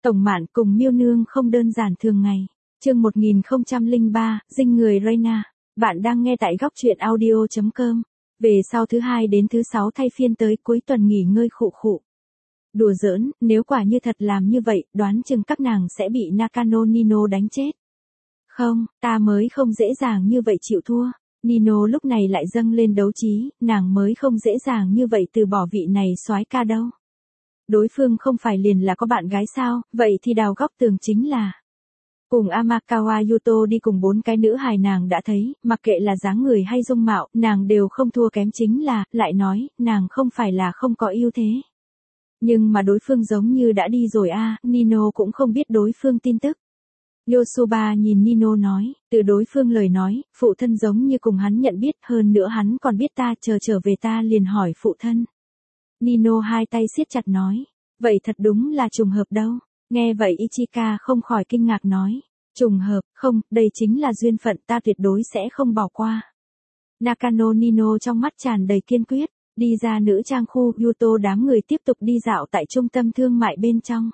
Tổng Mạn cùng Miêu Nương không đơn giản thường ngày. Chương 1003, dinh người Reina. Bạn đang nghe tại góc truyện audio.com. Về sau thứ hai đến thứ sáu thay phiên tới cuối tuần nghỉ ngơi khụ khụ. Đùa giỡn, nếu quả như thật làm như vậy, đoán chừng các nàng sẽ bị Nakano Nino đánh chết. Không, ta mới không dễ dàng như vậy chịu thua. Nino lúc này lại dâng lên đấu trí, nàng mới không dễ dàng như vậy từ bỏ vị này soái ca đâu. Đối phương không phải liền là có bạn gái sao, vậy thì đào góc tường chính là. Cùng Amakawa Yuto đi cùng 4 cái nữ hài nàng đã thấy, mặc kệ là dáng người hay dung mạo, nàng đều không thua kém chính là, lại nói, nàng không phải là không có ưu thế. Nhưng mà đối phương giống như đã đi rồi Nino cũng không biết đối phương tin tức. Yosuba nhìn Nino nói, từ đối phương lời nói, phụ thân giống như cùng hắn nhận biết, hơn nữa hắn còn biết ta trở về ta liền hỏi phụ thân. Nino hai tay siết chặt nói, vậy thật đúng là trùng hợp đâu. Nghe vậy Ichika không khỏi kinh ngạc nói, trùng hợp, không, đây chính là duyên phận, ta tuyệt đối sẽ không bỏ qua. Nakano Nino trong mắt tràn đầy kiên quyết, đi ra nữ trang khu, Yuto đám người tiếp tục đi dạo tại trung tâm thương mại bên trong.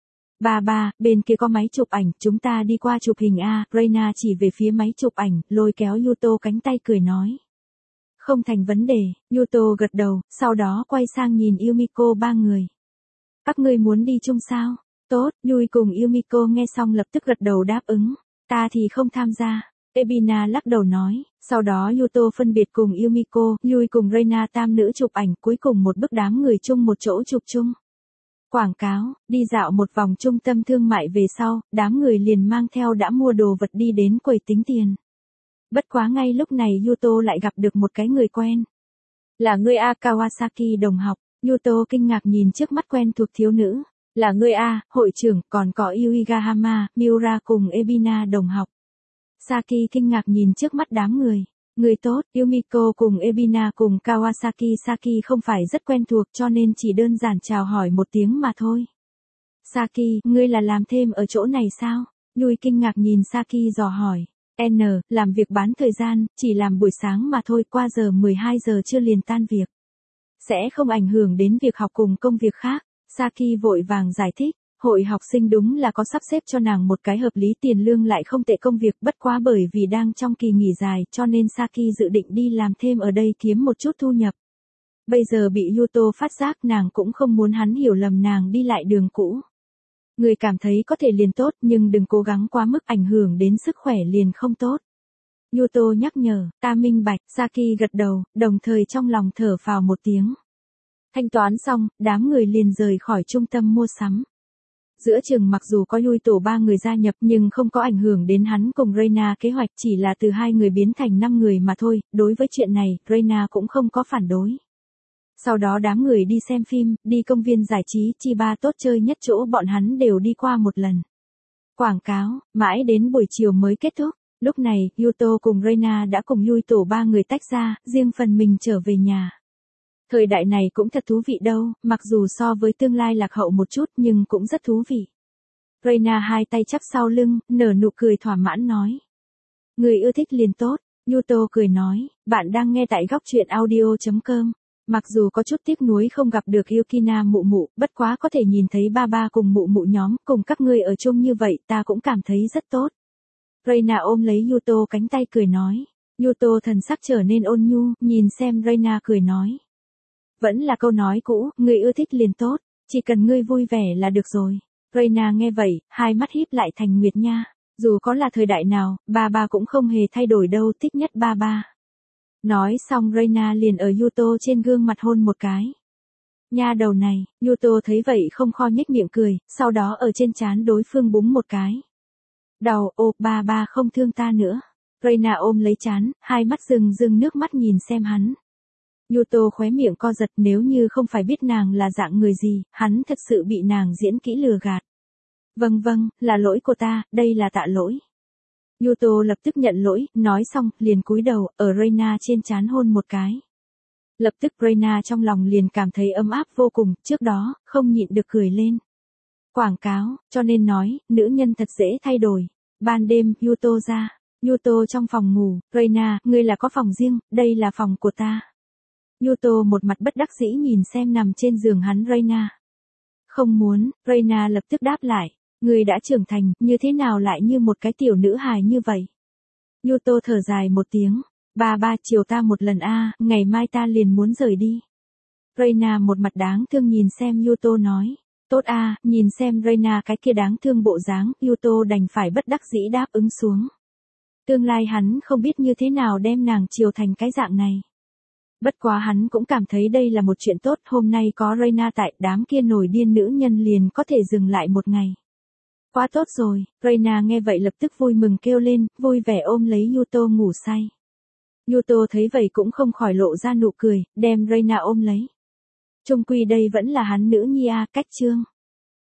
Ba, bên kia có máy chụp ảnh, chúng ta đi qua chụp hình Reina chỉ về phía máy chụp ảnh, lôi kéo Yuto cánh tay cười nói. Không thành vấn đề, Yuto gật đầu, sau đó quay sang nhìn Yumiko ba người. Các ngươi muốn đi chung sao? Tốt, Yui cùng Yumiko nghe xong lập tức gật đầu đáp ứng. Ta thì không tham gia. Ebina lắc đầu nói, sau đó Yuto phân biệt cùng Yumiko, Yui cùng Reina tam nữ chụp ảnh, cuối cùng một bức đám người chung một chỗ chụp chung. Quảng cáo, đi dạo một vòng trung tâm thương mại về sau, đám người liền mang theo đã mua đồ vật đi đến quầy tính tiền. Bất quá ngay lúc này Yuto lại gặp được một cái người quen. Là ngươi Kawasaki đồng học, Yuto kinh ngạc nhìn trước mắt quen thuộc thiếu nữ. Là ngươi hội trưởng, còn có Yuigahama, Miura cùng Ebina đồng học. Saki kinh ngạc nhìn trước mắt đám người. Người tốt, Yumiko cùng Ebina cùng Kawasaki Saki không phải rất quen thuộc cho nên chỉ đơn giản chào hỏi một tiếng mà thôi. Saki, ngươi là làm thêm ở chỗ này sao? Yui kinh ngạc nhìn Saki dò hỏi. Làm việc bán thời gian, chỉ làm buổi sáng mà thôi, qua giờ 12 giờ chưa liền tan việc. Sẽ không ảnh hưởng đến việc học cùng công việc khác. Saki vội vàng giải thích, hội học sinh đúng là có sắp xếp cho nàng một cái hợp lý, tiền lương lại không tệ, công việc bất quá bởi vì đang trong kỳ nghỉ dài cho nên Saki dự định đi làm thêm ở đây kiếm một chút thu nhập. Bây giờ bị Yuto phát giác, nàng cũng không muốn hắn hiểu lầm nàng đi lại đường cũ. Người cảm thấy có thể liền tốt nhưng đừng cố gắng quá mức, ảnh hưởng đến sức khỏe liền không tốt. Yuto nhắc nhở, ta minh bạch, Saki gật đầu, đồng thời trong lòng thở phào một tiếng. Thanh toán xong, đám người liền rời khỏi trung tâm mua sắm. Giữa chừng mặc dù có Yui tổ 3 người gia nhập nhưng không có ảnh hưởng đến hắn cùng Reina kế hoạch, chỉ là từ 2 người biến thành 5 người mà thôi, đối với chuyện này, Reina cũng không có phản đối. Sau đó đám người đi xem phim, đi công viên giải trí, Chiba tốt chơi nhất chỗ bọn hắn đều đi qua một lần. Quảng cáo, mãi đến buổi chiều mới kết thúc, lúc này, Yuto cùng Reina đã cùng Yui tổ 3 người tách ra, riêng phần mình trở về nhà. Thời đại này cũng thật thú vị đâu, mặc dù so với tương lai lạc hậu một chút nhưng cũng rất thú vị. Reina hai tay chắp sau lưng, nở nụ cười thỏa mãn nói. Người ưa thích liền tốt, Yuto cười nói, bạn đang nghe tại góc truyện audio.com. Mặc dù có chút tiếc nuối không gặp được Yukina mụ mụ, bất quá có thể nhìn thấy ba cùng mụ mụ nhóm, cùng các ngươi ở chung như vậy ta cũng cảm thấy rất tốt. Reina ôm lấy Yuto cánh tay cười nói. Yuto thần sắc trở nên ôn nhu, nhìn xem Reina cười nói. Vẫn là câu nói cũ, người ưa thích liền tốt, chỉ cần ngươi vui vẻ là được rồi. Reina nghe vậy, hai mắt híp lại thành nguyệt nha. Dù có là thời đại nào, ba cũng không hề thay đổi đâu, thích nhất ba. Nói xong Reina liền ở Yuto trên gương mặt hôn một cái. Nha đầu này, Yuto thấy vậy không kho nhếch miệng cười, sau đó ở trên trán đối phương búng một cái. Đau, ba không thương ta nữa. Reina ôm lấy trán, hai mắt rưng nước mắt nhìn xem hắn. Yuto khóe miệng co giật, nếu như không phải biết nàng là dạng người gì, hắn thật sự bị nàng diễn kỹ lừa gạt. Vâng, là lỗi của ta, đây là tạ lỗi. Yuto lập tức nhận lỗi, nói xong, liền cúi đầu, ở Reina trên trán hôn một cái. Lập tức Reina trong lòng liền cảm thấy ấm áp vô cùng, trước đó, không nhịn được cười lên. Quảng cáo, cho nên nói, nữ nhân thật dễ thay đổi. Ban đêm, Yuto ra. Yuto trong phòng ngủ, Reina, ngươi là có phòng riêng, đây là phòng của ta. Yuto một mặt bất đắc dĩ nhìn xem nằm trên giường hắn Reina. Không muốn, Reina lập tức đáp lại. Người đã trưởng thành, như thế nào lại như một cái tiểu nữ hài như vậy? Yuto thở dài một tiếng. Ba chiều ta một lần ngày mai ta liền muốn rời đi. Reina một mặt đáng thương nhìn xem Yuto nói. Tốt nhìn xem Reina cái kia đáng thương bộ dáng, Yuto đành phải bất đắc dĩ đáp ứng xuống. Tương lai hắn không biết như thế nào đem nàng chiều thành cái dạng này. Bất quá hắn cũng cảm thấy đây là một chuyện tốt, hôm nay có Reina tại, đám kia nổi điên nữ nhân liền có thể dừng lại một ngày. Quá tốt rồi, Reina nghe vậy lập tức vui mừng kêu lên, vui vẻ ôm lấy Yuto ngủ say. Yuto thấy vậy cũng không khỏi lộ ra nụ cười, đem Reina ôm lấy. Chung quy đây vẫn là hắn nữ nhi cách chương.